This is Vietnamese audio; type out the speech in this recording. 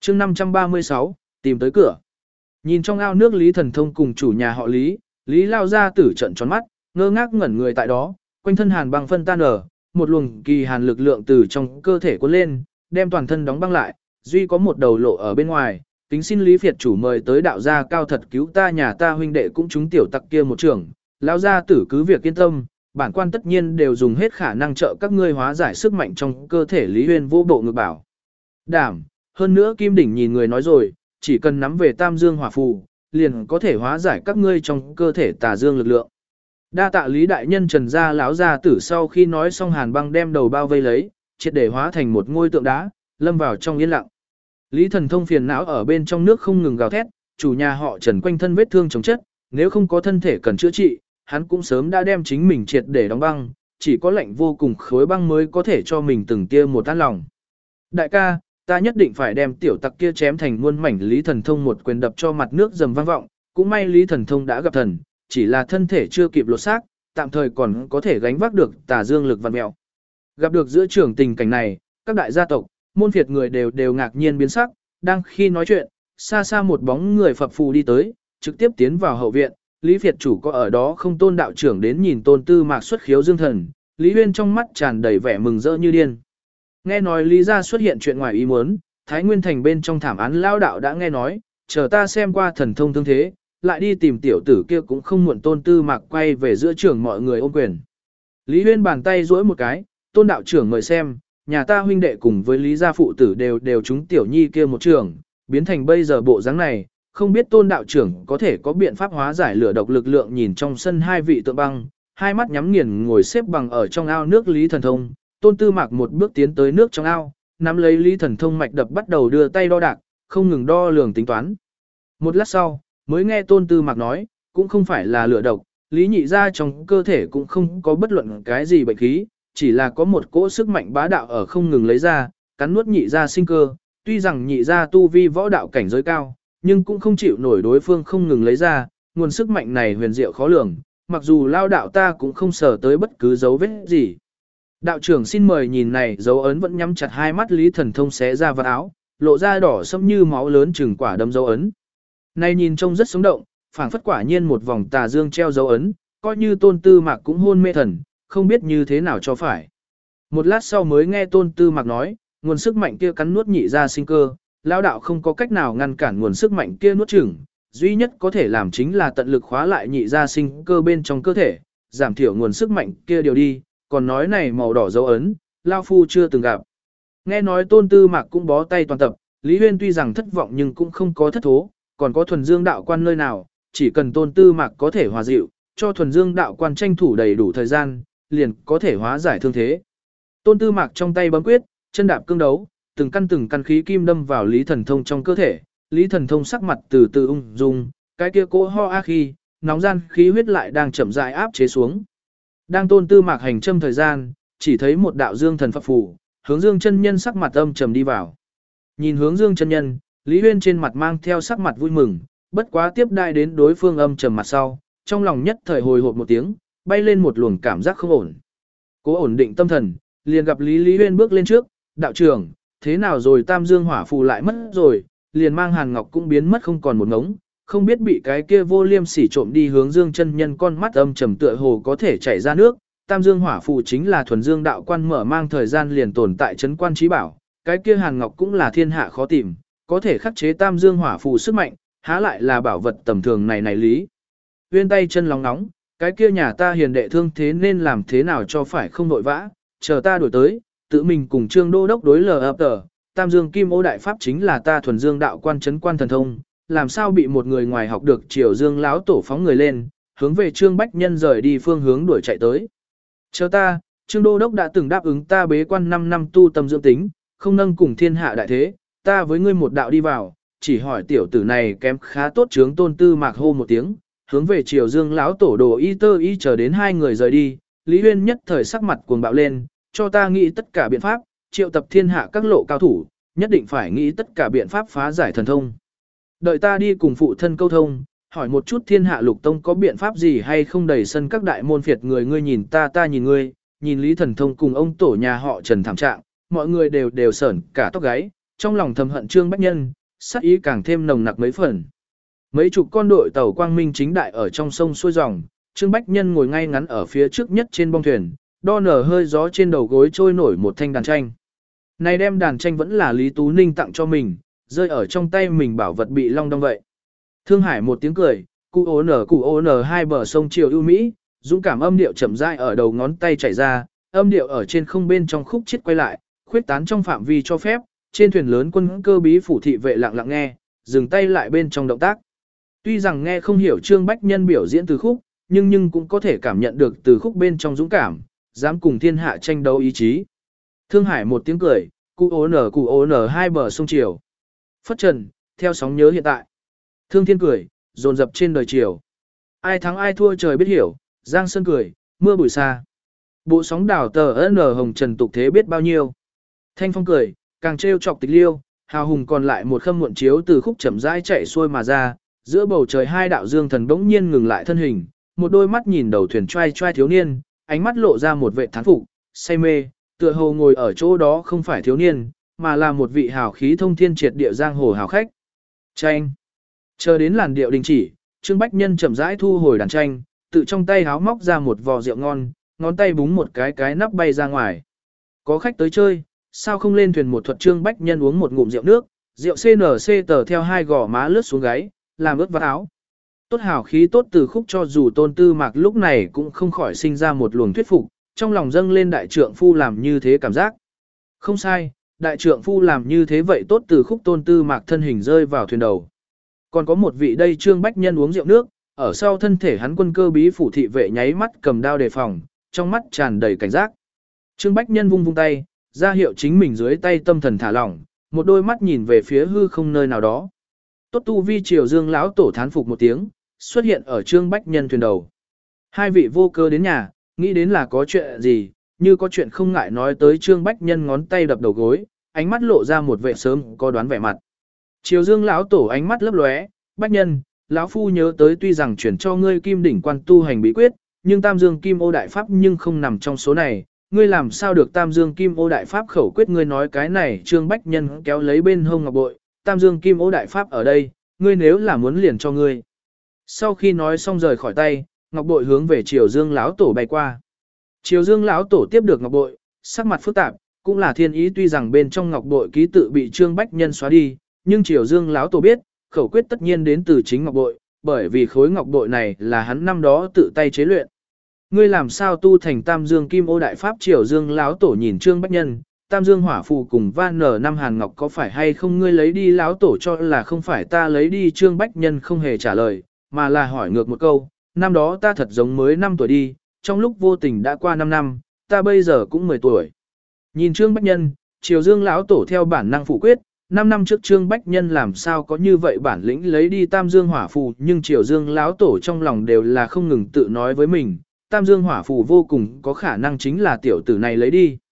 chương 536, tìm tới cửa. Nhìn trong ao nước Lý Thần Thông cùng chủ nhà họ Lý, Lý lao ra tử trận tròn mắt, ngơ ngác ngẩn người tại đó, quanh thân hàn băng phân tan ở, một luồng kỳ hàn lực lượng từ trong cơ thể cuốn lên, đem toàn thân đóng băng lại, duy có một đầu lộ ở bên ngoài, kính xin Lý Việt chủ mời tới đạo gia cao thật cứu ta nhà ta huynh đệ cũng chúng tiểu tặc kia một trưởng, lao gia tử cứ việc yên tâm, bản quan tất nhiên đều dùng hết khả năng trợ các ngươi hóa giải sức mạnh trong cơ thể Lý Huyên vô bộ ngược bảo. Đảm, hơn nữa Kim Đỉnh nhìn người nói rồi, chỉ cần nắm về Tam Dương Hỏa Phù, liền có thể hóa giải các ngươi trong cơ thể tà dương lực lượng. Đa tạ Lý đại nhân Trần gia lão gia tử sau khi nói xong hàn băng đem đầu bao vây lấy, triệt để hóa thành một ngôi tượng đá, lâm vào trong yên lặng. Lý Thần Thông phiền não ở bên trong nước không ngừng gào thét, chủ nhà họ Trần quanh thân vết thương chống chất, nếu không có thân thể cần chữa trị, hắn cũng sớm đã đem chính mình triệt để đóng băng, chỉ có lạnh vô cùng khối băng mới có thể cho mình từng tia một an lòng. Đại ca, ta nhất định phải đem tiểu tặc kia chém thành muôn mảnh. Lý Thần Thông một quyền đập cho mặt nước dầm vang vọng, cũng may Lý Thần Thông đã gặp thần, chỉ là thân thể chưa kịp lột xác, tạm thời còn có thể gánh vác được tà dương lực vặn mèo. Gặp được giữa trường tình cảnh này, các đại gia tộc, môn phiệt người đều ngạc nhiên biến sắc, đang khi nói chuyện, xa xa một bóng người phập phù đi tới, trực tiếp tiến vào hậu viện, Lý Việt chủ có ở đó không? Tôn đạo trưởng đến nhìn Tôn Tư Mạc xuất khiếu dương thần, Lý Huyên trong mắt tràn đầy vẻ mừng rỡ như điên. Nghe nói Lý gia xuất hiện chuyện ngoài ý muốn, Thái Nguyên thành bên trong thảm án lao đạo đã nghe nói, chờ ta xem qua thần thông thương thế, lại đi tìm tiểu tử kia cũng không muộn. Tôn Tư Mạc quay về giữa trường mọi người ôm quyền. Lý Huyên bàn tay duỗi một cái, Tôn đạo trưởng mời xem, nhà ta huynh đệ cùng với Lý gia phụ tử đều chúng tiểu nhi kia một trường, biến thành bây giờ bộ dáng này, không biết Tôn đạo trưởng có thể có biện pháp hóa giải lửa độc lực lượng. Nhìn trong sân hai vị tượng băng, hai mắt nhắm nghiền ngồi xếp bằng ở trong ao nước Lý Thần Thông, Tôn Tư Mạc một bước tiến tới nước trong ao, nắm lấy Lý Thần Thông mạch đập bắt đầu đưa tay đo đạc, không ngừng đo lường tính toán. Một lát sau, mới nghe Tôn Tư Mạc nói, cũng không phải là lửa độc, Lý nhị gia trong cơ thể cũng không có bất luận cái gì bệnh khí, chỉ là có một cỗ sức mạnh bá đạo ở không ngừng lấy ra, cắn nuốt nhị gia sinh cơ, tuy rằng nhị gia tu vi võ đạo cảnh giới cao, nhưng cũng không chịu nổi đối phương không ngừng lấy ra, nguồn sức mạnh này huyền diệu khó lường, mặc dù lao đạo ta cũng không sở tới bất cứ dấu vết gì. Đạo trưởng xin mời. Nhìn này dấu ấn vẫn nhắm chặt hai mắt, Lý Thần Thông xé ra vạt áo, lộ ra đỏ sẫm như máu lớn chừng quả đấm dấu ấn. Này nhìn trông rất sống động, phảng phất quả nhiên một vòng tà dương treo dấu ấn, coi như Tôn Tư Mạc cũng hôn mê thần, không biết như thế nào cho phải. Một lát sau mới nghe Tôn Tư Mạc nói, nguồn sức mạnh kia cắn nuốt nhị gia sinh cơ, lão đạo không có cách nào ngăn cản nguồn sức mạnh kia nuốt chửng, duy nhất có thể làm chính là tận lực khóa lại nhị gia sinh cơ bên trong cơ thể, giảm thiểu nguồn sức mạnh kia điều đi, còn nói này màu đỏ dấu ấn, lao phu chưa từng gặp. Nghe nói Tôn Tư Mạc cũng bó tay toàn tập, Lý Huyên tuy rằng thất vọng nhưng cũng không có thất thố, còn có thuần dương đạo quan nơi nào, chỉ cần Tôn Tư Mạc có thể hòa dịu, cho thuần dương đạo quan tranh thủ đầy đủ thời gian, liền có thể hóa giải thương thế. Tôn Tư Mạc trong tay bấm quyết, chân đạp cương đấu, từng căn khí kim đâm vào Lý Thần Thông trong cơ thể, Lý Thần Thông sắc mặt từ từ ung dung, cái kia cỗ ho a khi, nóng gian khí huyết lại đang chậm rãi áp chế xuống. Đang Tôn Tư Mạc hành châm thời gian, chỉ thấy một đạo dương thần phập phù, Hướng Dương chân nhân sắc mặt âm trầm đi vào. Nhìn Hướng Dương chân nhân, Lý Huyên trên mặt mang theo sắc mặt vui mừng, bất quá tiếp đai đến đối phương âm trầm mặt sau, trong lòng nhất thời hồi hộp một tiếng, bay lên một luồng cảm giác không ổn. Cố ổn định tâm thần, liền gặp Lý Huyên bước lên trước, đạo trưởng, thế nào rồi? Tam Dương hỏa phù lại mất rồi, liền mang Hàn Ngọc cũng biến mất không còn một ngống, không biết bị cái kia vô liêm sỉ trộm đi. Hướng Dương chân nhân con mắt âm trầm tựa hồ có thể chảy ra nước, Tam Dương hỏa phù chính là thuần dương đạo quan mở mang thời gian liền tồn tại trấn quan trí bảo, cái kia Hàn Ngọc cũng là thiên hạ khó tìm, có thể khắc chế Tam Dương hỏa phù sức mạnh, há lại là bảo vật tầm thường này Lý Huyên tay chân nóng nóng, cái kia nhà ta hiền đệ thương thế nên làm thế nào cho phải không vội vã, chờ ta đổi tới, tự mình cùng Trương Đô đốc đối lờ ập tờ, Tam Dương Kim Ô đại pháp chính là ta thuần dương đạo quan trấn quan thần thông, làm sao bị một người ngoài học được Triều Dương lão tổ phóng người lên, hướng về Trương Bách Nhân rời đi phương hướng đuổi chạy tới. Chờ ta, Trương Đô đốc đã từng đáp ứng ta bế quan 5 năm tu tâm dưỡng tính, không nâng cùng thiên hạ đại thế, ta với ngươi một đạo đi vào, chỉ hỏi tiểu tử này kém khá tốt. Trướng Tôn Tư Mạc hô một tiếng, hướng về Triều Dương lão tổ đồ y tơ y chờ đến hai người rời đi, Lý Huyên nhất thời sắc mặt cuồng bạo lên, cho ta nghĩ tất cả biện pháp, triệu tập thiên hạ các lộ cao thủ, nhất định phải nghĩ tất cả biện pháp phá giải thần thông. Đợi ta đi cùng phụ thân câu thông, hỏi một chút thiên hạ lục tông có biện pháp gì hay không đầy sân các đại môn phiệt người, ngươi nhìn ta, ta nhìn ngươi, nhìn Lý Thần Thông cùng ông tổ nhà họ Trần thảm trạng, mọi người đều sởn cả tóc gáy, trong lòng thầm hận Trương Bách Nhân, sát ý càng thêm nồng nặc mấy phần. Mấy chục con đội tàu quang minh chính đại ở trong sông xuôi dòng, Trương Bách Nhân ngồi ngay ngắn ở phía trước nhất trên bong thuyền, đo nở hơi gió trên đầu gối trôi nổi một thanh đàn tranh. Này đem đàn tranh vẫn là Lý Tú Ninh tặng cho mình, rơi ở trong tay mình bảo vật bị long đong vậy. Thương Hải một tiếng cười, cụ ố nở hai bờ sông chiều ưu mỹ, dũng cảm âm điệu chậm rãi ở đầu ngón tay chảy ra, âm điệu ở trên không bên trong khúc chết quay lại, khuyết tán trong phạm vi cho phép, trên thuyền lớn quân cơ bí phủ thị vệ lặng lặng nghe, dừng tay lại bên trong động tác. Tuy rằng nghe không hiểu Trương Bách Nhân biểu diễn từ khúc, nhưng cũng có thể cảm nhận được từ khúc bên trong dũng cảm, dám cùng thiên hạ tranh đấu ý chí. Thương Hải một tiếng cười, cụ ố nở hai bờ sông chiều. Phất trần, theo sóng nhớ hiện tại. Thương Thiên cười, dồn dập trên đời chiều. Ai thắng ai thua trời biết hiểu, Giang Sơn cười, mưa bụi xa. Bộ sóng đảo tờ nở hồng trần tục thế biết bao nhiêu. Thanh Phong cười, càng trêu chọc tịch liêu, hào hùng còn lại một khâm muộn chiếu từ khúc chậm rãi chạy xuôi mà ra, giữa bầu trời hai đạo dương thần bỗng nhiên ngừng lại thân hình, một đôi mắt nhìn đầu thuyền trai trai thiếu niên, ánh mắt lộ ra một vẻ thán phục, say mê, tựa hồ ngồi ở chỗ đó không phải thiếu niên, mà là một vị hào khí thông thiên triệt địa giang hồ hào khách. Tranh. Chờ đến làn điệu đình chỉ, Trương Bách Nhân chậm rãi thu hồi đàn tranh, tự trong tay háo móc ra một vò rượu ngon, ngón tay búng một cái nắp bay ra ngoài. Có khách tới chơi, sao không lên thuyền một thuật. Trương Bách Nhân uống một ngụm rượu nước, rượu CNC tờ theo hai gò má lướt xuống gáy, làm ướt vắt áo. Tốt hào khí tốt từ khúc cho dù Tôn Tư Mạc lúc này cũng không khỏi sinh ra một luồng thuyết phục, trong lòng dâng lên đại trượng phu làm như thế cảm giác. Không sai, đại trượng phu làm như thế vậy tốt từ khúc. Tôn Tư Mạc thân hình rơi vào thuyền đầu. Còn có một vị đây Trương Bách Nhân uống rượu nước, ở sau thân thể hắn quân cơ bí phủ thị vệ nháy mắt cầm đao đề phòng, trong mắt tràn đầy cảnh giác. Trương Bách Nhân vung vung tay, ra hiệu chính mình dưới tay tâm thần thả lỏng, một đôi mắt nhìn về phía hư không nơi nào đó. Tốt tu vi Triều Dương lão tổ thán phục một tiếng, xuất hiện ở Trương Bách Nhân thuyền đầu. Hai vị vô cơ đến nhà, nghĩ đến là có chuyện gì, như có chuyện không ngại nói tới. Trương Bách Nhân ngón tay đập đầu gối, ánh mắt lộ ra một vẻ sớm có đoán vẻ mặt. Triều Dương lão tổ ánh mắt lấp lóe, Bách Nhân, lão phu nhớ tới tuy rằng chuyển cho ngươi Kim đỉnh quan tu hành bí quyết, nhưng Tam Dương Kim Ô đại pháp nhưng không nằm trong số này, ngươi làm sao được Tam Dương Kim Ô đại pháp khẩu quyết. Ngươi nói cái này. Trương Bách Nhân kéo lấy bên hông ngọc bội, Tam Dương Kim Ô đại pháp ở đây, ngươi nếu là muốn liền cho ngươi. Sau khi nói xong rời khỏi tay, ngọc bội hướng về Triều Dương lão tổ bay qua. Triều Dương lão tổ tiếp được ngọc bội, sắc mặt phức tạp, cũng là thiên ý. Tuy rằng bên trong ngọc bội ký tự bị Trương Bách Nhân xóa đi, nhưng Triều Dương lão tổ biết, khẩu quyết tất nhiên đến từ chính ngọc bội, bởi vì khối ngọc bội này là hắn năm đó tự tay chế luyện. Ngươi làm sao tu thành Tam Dương Kim Ô đại pháp? Triều Dương lão tổ nhìn Trương Bách Nhân, Tam Dương hỏa phù cùng van năm hàn ngọc có phải hay không ngươi lấy đi? Lão tổ cho là không phải ta lấy đi. Trương Bách Nhân không hề trả lời, mà là hỏi ngược một câu, năm đó ta thật giống mới 5 tuổi đi, trong lúc vô tình đã qua 5 năm, ta bây giờ cũng 10 tuổi. Nhìn Trương Bách Nhân, Triều Dương lão tổ theo bản năng phủ quyết, 5 năm trước Trương Bách Nhân làm sao có như vậy bản lĩnh lấy đi Tam Dương hỏa phù. Nhưng Triều Dương lão tổ trong lòng đều là không ngừng tự nói với mình, Tam Dương hỏa phù vô cùng có khả năng chính là tiểu tử này lấy đi.